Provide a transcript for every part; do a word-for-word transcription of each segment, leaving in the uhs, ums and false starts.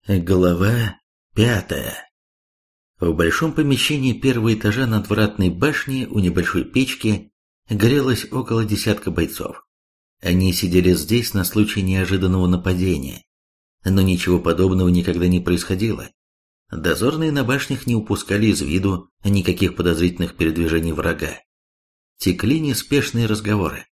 Глава пятая. В большом помещении первого этажа надвратной башни у небольшой печки грелось около десятка бойцов. Они сидели здесь на случай неожиданного нападения, но ничего подобного никогда не происходило. Дозорные на башнях не упускали из виду никаких подозрительных передвижений врага. Текли неспешные разговоры.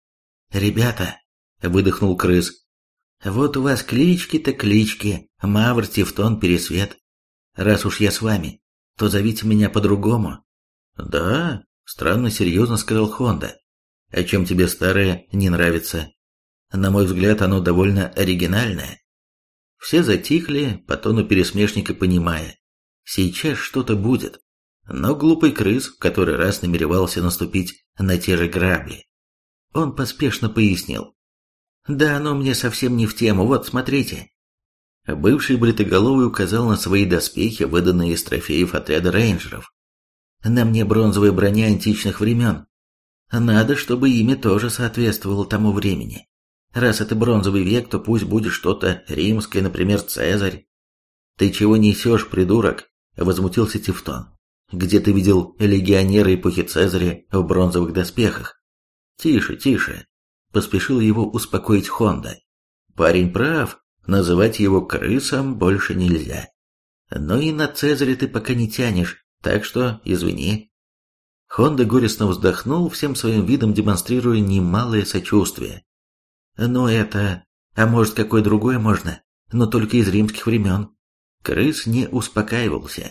«Ребята», — выдохнул крыс, — «вот у вас клички-то клички, Мавр, Тевтон, Пересвет. Раз уж я с вами, то зовите меня по-другому». «Да?» — странно серьезно сказал Хонда. «А чем тебе старое не нравится? На мой взгляд, оно довольно оригинальное». Все затихли, по тону пересмешника понимая, сейчас что-то будет. Но глупый крыс в который раз намеревался наступить на те же грабли. Он поспешно пояснил. «Да оно мне совсем не в тему, вот смотрите». Бывший бритоголовый указал на свои доспехи, выданные из трофеев отряда рейнджеров. «На мне бронзовая броня античных времен. Надо, чтобы имя тоже соответствовало тому времени. Раз это бронзовый век, то пусть будет что-то римское, например, Цезарь». «Ты чего несешь, придурок?» — возмутился Тевтон. «Где ты видел легионера эпохи Цезаря в бронзовых доспехах?» «Тише, тише», — поспешил его успокоить Хонда. «Парень прав, называть его крысом больше нельзя. Но и на Цезаря ты пока не тянешь, так что извини». Хонда горестно вздохнул, всем своим видом демонстрируя немалое сочувствие. «Ну это... А может, какое другое можно? Но только из римских времен». Крыс не успокаивался.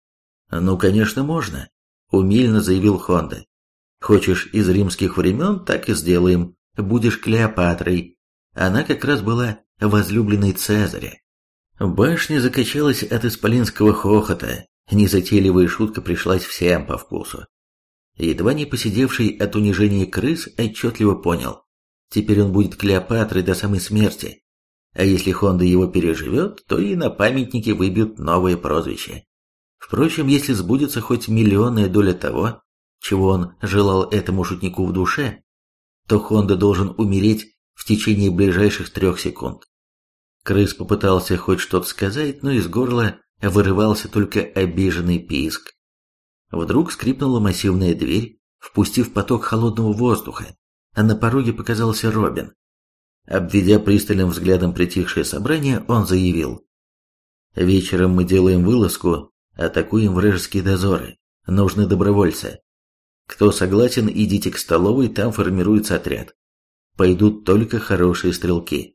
«Ну, конечно, можно», — умильно заявил Хонда. «Хочешь из римских времен, так и сделаем. Будешь Клеопатрой. Она как раз была возлюбленной Цезаря». Башня закачалась от исполинского хохота. Незатейливая шутка пришлась всем по вкусу. Едва не посидевший от унижения крыс отчетливо понял. Теперь он будет Клеопатрой до самой смерти. А если Хонда его переживет, то и на памятнике выбьют новое прозвище. Впрочем, если сбудется хоть миллионная доля того, чего он желал этому шутнику в душе, то Хонда должен умереть в течение ближайших трех секунд. Крыс попытался хоть что-то сказать, но из горла вырывался только обиженный писк. Вдруг скрипнула массивная дверь, впустив поток холодного воздуха, а на пороге показался Робин. Обведя пристальным взглядом притихшее собрание, он заявил: «Вечером мы делаем вылазку, атакуем вражеские дозоры. Нужны добровольцы. Кто согласен, идите к столовой, там формируется отряд. Пойдут только хорошие стрелки».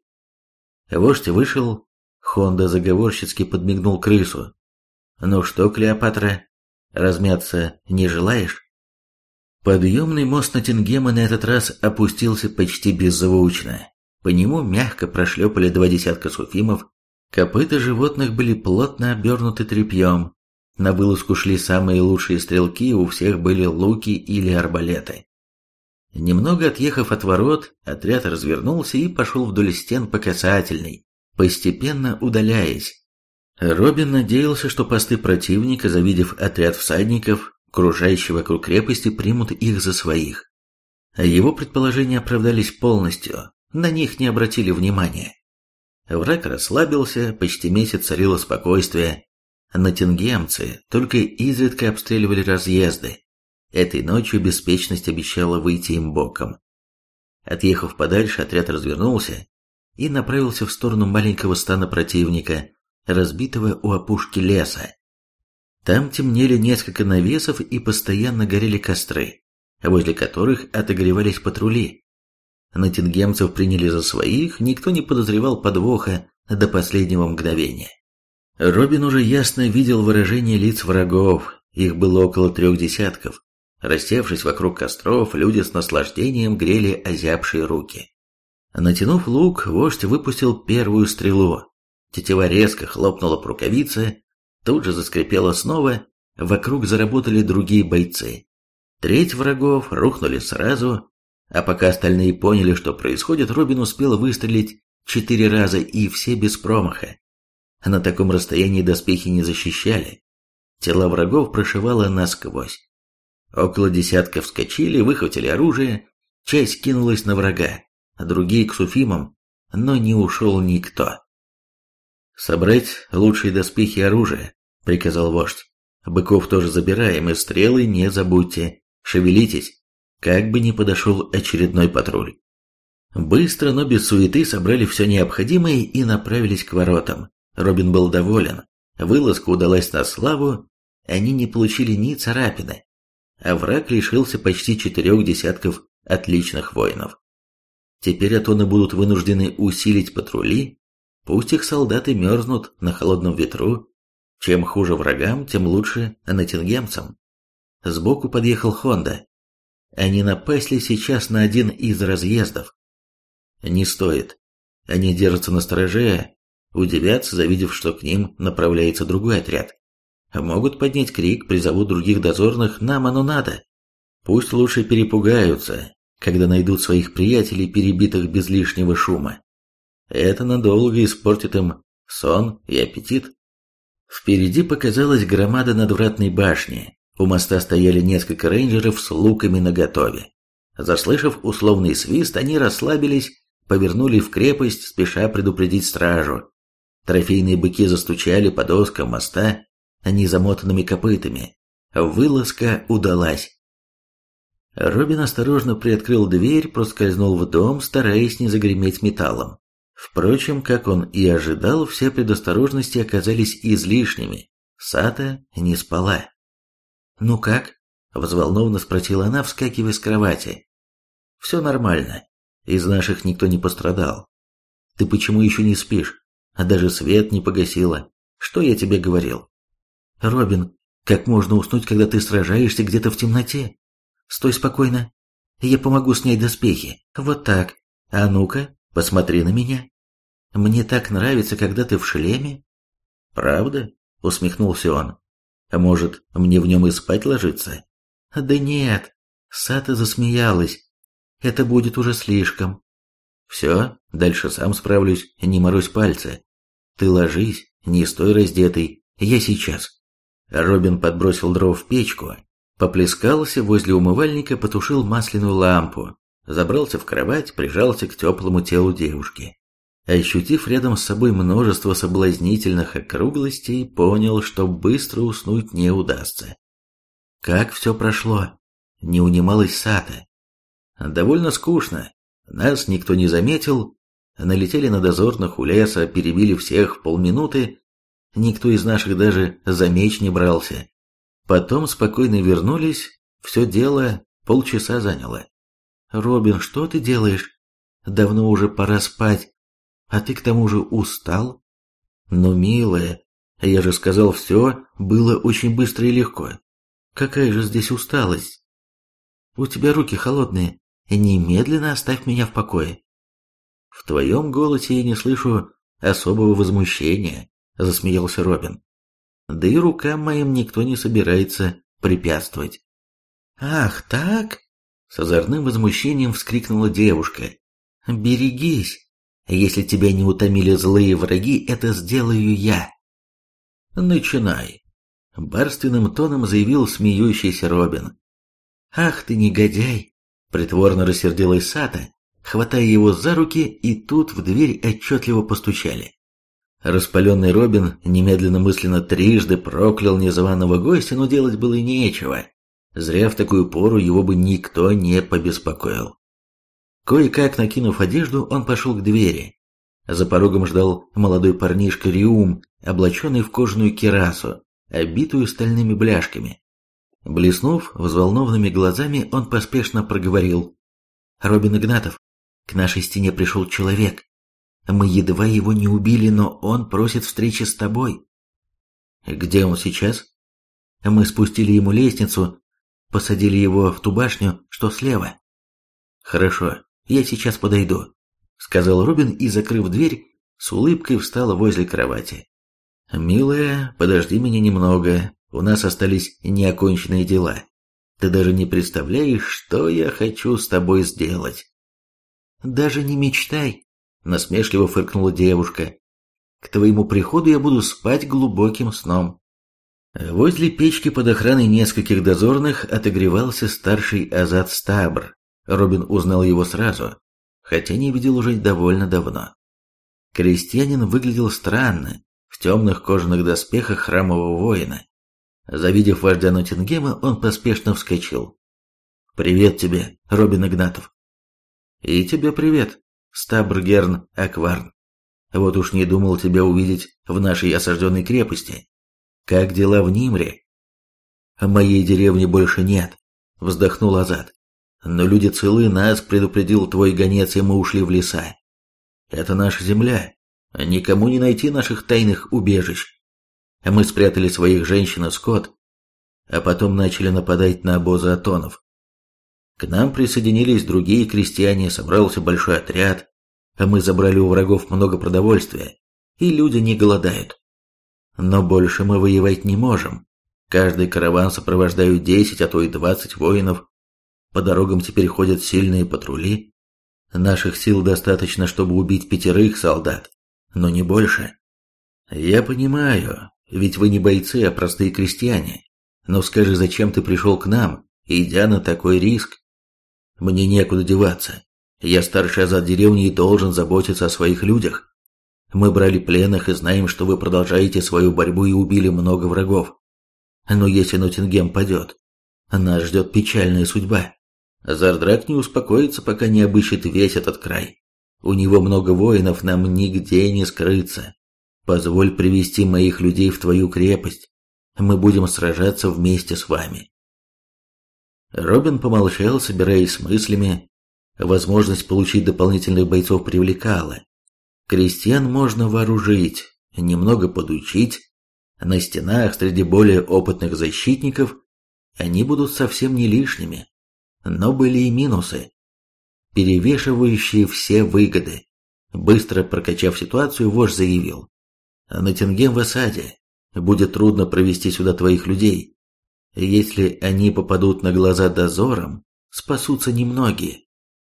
Вождь вышел, Хонда заговорщицки подмигнул крысу. «Ну что, Клеопатра, размяться не желаешь?» Подъемный мост Ноттингема на этот раз опустился почти беззвучно. По нему мягко прошлепали два десятка суфимов, копыта животных были плотно обернуты тряпьем. На вылазку шли самые лучшие стрелки, у всех были луки или арбалеты. Немного отъехав от ворот, отряд развернулся и пошел вдоль стен по касательной, постепенно удаляясь. Робин надеялся, что посты противника, завидев отряд всадников, кружающий вокруг крепости, примут их за своих. Его предположения оправдались полностью, на них не обратили внимания. Враг расслабился, почти месяц царило спокойствие. Ноттингемцы только изредка обстреливали разъезды. Этой ночью беспечность обещала выйти им боком. Отъехав подальше, отряд развернулся и направился в сторону маленького стана противника, разбитого у опушки леса. Там темнели несколько навесов и постоянно горели костры, возле которых отогревались патрули. Ноттингемцев приняли за своих, никто не подозревал подвоха до последнего мгновения. Робин уже ясно видел выражение лиц врагов, их было около трех десятков. Рассевшись вокруг костров, люди с наслаждением грели озябшие руки. Натянув лук, вождь выпустил первую стрелу. Тетива резко хлопнула по рукавице, тут же заскрипела снова, вокруг заработали другие бойцы. Треть врагов рухнули сразу, а пока остальные поняли, что происходит, Робин успел выстрелить четыре раза и все без промаха. На таком расстоянии доспехи не защищали. Тела врагов прошивало насквозь. Около десятка вскочили, выхватили оружие, часть кинулась на врага, а другие к суфимам, но не ушел никто. «Собрать лучшие доспехи и оружие», — приказал вождь. «Быков тоже забираем, и стрелы не забудьте. Шевелитесь, как бы ни подошел очередной патруль». Быстро, но без суеты собрали все необходимое и направились к воротам. Робин был доволен. Вылазка удалась на славу, они не получили ни царапины, а враг лишился почти четырех десятков отличных воинов. Теперь атоны будут вынуждены усилить патрули, пусть их солдаты мерзнут на холодном ветру. Чем хуже врагам, тем лучше ноттингемцам. Сбоку подъехал Хонда. Они напасли сейчас на один из разъездов. Не стоит. Они держатся на стороже, удивятся, завидев, что к ним направляется другой отряд. Могут поднять крик, призовут других дозорных, нам оно надо. Пусть лучше перепугаются, когда найдут своих приятелей, перебитых без лишнего шума. Это надолго испортит им сон и аппетит. Впереди показалась громада надвратной башни. У моста стояли несколько рейнджеров с луками наготове. Заслышав условный свист, они расслабились, повернули в крепость, спеша предупредить стражу. Трофейные быки застучали по доскам моста незамотанными копытами. Вылазка удалась. Робин осторожно приоткрыл дверь, проскользнул в дом, стараясь не загреметь металлом. Впрочем, как он и ожидал, все предосторожности оказались излишними. Сата не спала. «Ну как?» – взволнованно спросила она, вскакивая с кровати. «Все нормально. Из наших никто не пострадал. Ты почему еще не спишь? А даже свет не погасила. Что я тебе говорил?» «Робин, как можно уснуть, когда ты сражаешься где-то в темноте? Стой спокойно. Я помогу снять доспехи. Вот так. А ну-ка, посмотри на меня. Мне так нравится, когда ты в шлеме». «Правда?» — усмехнулся он. «А может, мне в нем и спать ложиться?» «Да нет». Сата засмеялась. «Это будет уже слишком». «Все, дальше сам справлюсь, не морозь пальцы. Ты ложись, не стой раздетый, я сейчас». Робин подбросил дров в печку, поплескался возле умывальника, потушил масляную лампу, забрался в кровать, прижался к теплому телу девушки. Ощутив рядом с собой множество соблазнительных округлостей, понял, что быстро уснуть не удастся. «Как все прошло?» — не унималась Сата. «Довольно скучно. Нас никто не заметил. Налетели на дозорных у леса, перебили всех в полминуты. Никто из наших даже за меч не брался. Потом спокойно вернулись, все дело полчаса заняло». «Робин, что ты делаешь? Давно уже пора спать. А ты к тому же устал?» «Ну, милая, я же сказал, все было очень быстро и легко. Какая же здесь усталость? У тебя руки холодные. Немедленно оставь меня в покое». «В твоем голосе я не слышу особого возмущения», — засмеялся Робин. «Да и рукам моим никто не собирается препятствовать». «Ах, так?» — с озорным возмущением вскрикнула девушка. «Берегись. Если тебя не утомили злые враги, это сделаю я». «Начинай», — барственным тоном заявил смеющийся Робин. «Ах ты негодяй!» — притворно рассердилась Сата, хватая его за руки, и тут в дверь отчетливо постучали. Распаленный Робин немедленно мысленно трижды проклял незваного гостя, но делать было нечего. Зря в такую пору его бы никто не побеспокоил. Кое-как накинув одежду, он пошел к двери. За порогом ждал молодой парнишка Риум, облаченный в кожаную кирасу, обитую стальными бляшками. Блеснув взволнованными глазами, он поспешно проговорил: «Робин Игнатов, к нашей стене пришел человек. Мы едва его не убили, но он просит встречи с тобой». «Где он сейчас?» «Мы спустили ему лестницу, посадили его в ту башню, что слева». «Хорошо, я сейчас подойду», — сказал Робин и, закрыв дверь, с улыбкой встала возле кровати. «Милая, подожди меня немного, у нас остались неоконченные дела. Ты даже не представляешь, что я хочу с тобой сделать». «Даже не мечтай», — насмешливо фыркнула девушка. «К твоему приходу я буду спать глубоким сном». Возле печки под охраной нескольких дозорных отогревался старший Азат Стабр. Робин узнал его сразу, хотя не видел уже довольно давно. Крестьянин выглядел странно, в темных кожаных доспехах храмового воина. Завидев вождя Ноттингема, он поспешно вскочил. «Привет тебе, Робин Игнатов». «И тебе привет, Стабргерн Акварн. Вот уж не думал тебя увидеть в нашей осажденной крепости. Как дела в Нимре?» «Моей деревни больше нет», — вздохнул Азат. «Но люди целы, нас предупредил твой гонец, и мы ушли в леса. Это наша земля, никому не найти наших тайных убежищ. Мы спрятали своих женщин и скот, а потом начали нападать на обозы атонов. К нам присоединились другие крестьяне, собрался большой отряд, а мы забрали у врагов много продовольствия, и люди не голодают. Но больше мы воевать не можем. Каждый караван сопровождают десять, а то и двадцать воинов. По дорогам теперь ходят сильные патрули. Наших сил достаточно, чтобы убить пятерых солдат, но не больше. Я понимаю, ведь вы не бойцы, а простые крестьяне. Но скажи, зачем ты пришел к нам, идя на такой риск? Мне некуда деваться. Я старший азат деревни и должен заботиться о своих людях. Мы брали пленных и знаем, что вы продолжаете свою борьбу и убили много врагов. Но если Ноттингем падет, нас ждет печальная судьба. Зардрак не успокоится, пока не обыщет весь этот край. У него много воинов, нам нигде не скрыться. Позволь привести моих людей в твою крепость. Мы будем сражаться вместе с вами». Робин помолчал, собираясь с мыслями. Возможность получить дополнительных бойцов привлекала. Крестьян можно вооружить, немного подучить. На стенах среди более опытных защитников они будут совсем не лишними. Но были и минусы, перевешивающие все выгоды. Быстро прокачав ситуацию, вождь заявил: «Ноттингем в осаде. Будет трудно провести сюда твоих людей. Если они попадут на глаза дозорам, спасутся немногие».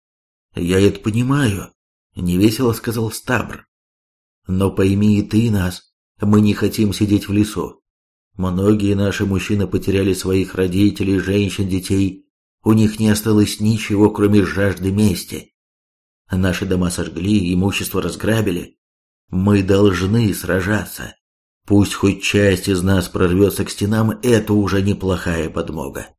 «Я это понимаю», — невесело сказал Стабр. «Но пойми и ты нас, мы не хотим сидеть в лесу. Многие наши мужчины потеряли своих родителей, женщин, детей. У них не осталось ничего, кроме жажды мести. Наши дома сожгли, имущество разграбили. Мы должны сражаться. Пусть хоть часть из нас прорвется к стенам, это уже неплохая подмога».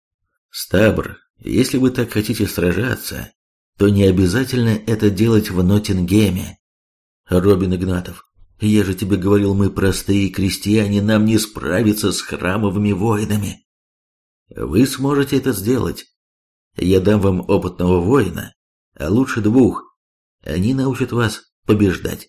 «Стабр, если вы так хотите сражаться, то не обязательно это делать в Ноттингеме. Робин Игнатов, я же тебе говорил, мы простые крестьяне, нам не справиться с храмовыми воинами. Вы сможете это сделать. Я дам вам опытного воина, а лучше двух. Они научат вас побеждать.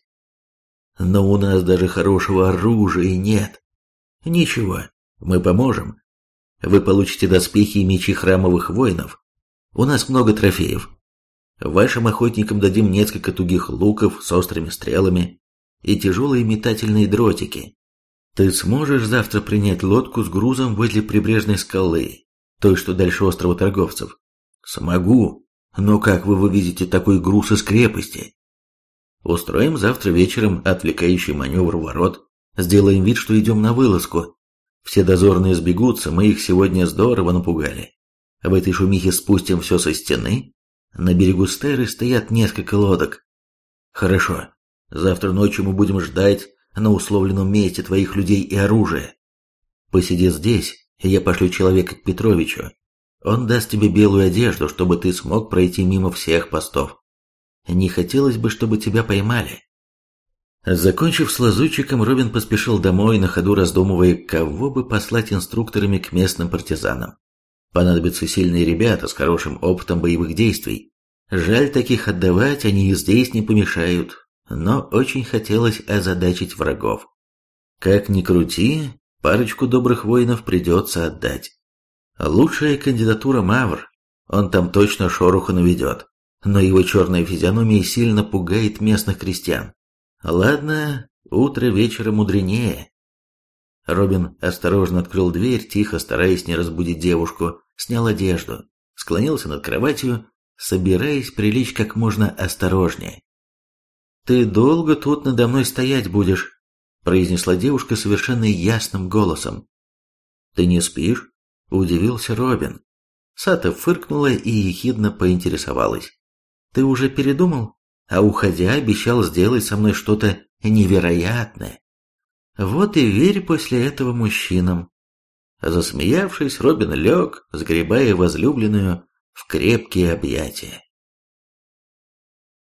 Но у нас даже хорошего оружия нет. Ничего, мы поможем. Вы получите доспехи и мечи храмовых воинов. У нас много трофеев. Вашим охотникам дадим несколько тугих луков с острыми стрелами и тяжелые метательные дротики. Ты сможешь завтра принять лодку с грузом возле прибрежной скалы, той, что дальше острова торговцев? Смогу. Но как вы вывезете такой груз из крепости? Устроим завтра вечером отвлекающий маневр ворот. Сделаем вид, что идем на вылазку. Все дозорные сбегутся, мы их сегодня здорово напугали. В этой шумихе спустим все со стены. На берегу Стеры стоят несколько лодок. Хорошо. Завтра ночью мы будем ждать на условленном месте твоих людей и оружия. Посиди здесь, и я пошлю человека к Петровичу. Он даст тебе белую одежду, чтобы ты смог пройти мимо всех постов. Не хотелось бы, чтобы тебя поймали». Закончив с лазутчиком, Робин поспешил домой, на ходу раздумывая, кого бы послать инструкторами к местным партизанам. Понадобятся сильные ребята с хорошим опытом боевых действий. Жаль таких отдавать, они и здесь не помешают, но очень хотелось озадачить врагов. Как ни крути, парочку добрых воинов придется отдать. Лучшая кандидатура Мавр, он там точно шороху наведет, но его черная физиономия сильно пугает местных крестьян. Ладно, утро вечера мудренее. Робин осторожно открыл дверь, тихо, стараясь не разбудить девушку, снял одежду, склонился над кроватью, собираясь прилечь как можно осторожнее. «Ты долго тут надо мной стоять будешь», — произнесла девушка совершенно ясным голосом. «Ты не спишь?» — удивился Робин. Сата фыркнула и ехидно поинтересовалась. «Ты уже передумал? А уходя обещал сделать со мной что-то невероятное. Вот и верь после этого мужчинам. Засмеявшись, Робин лег, сгребая возлюбленную в крепкие объятия.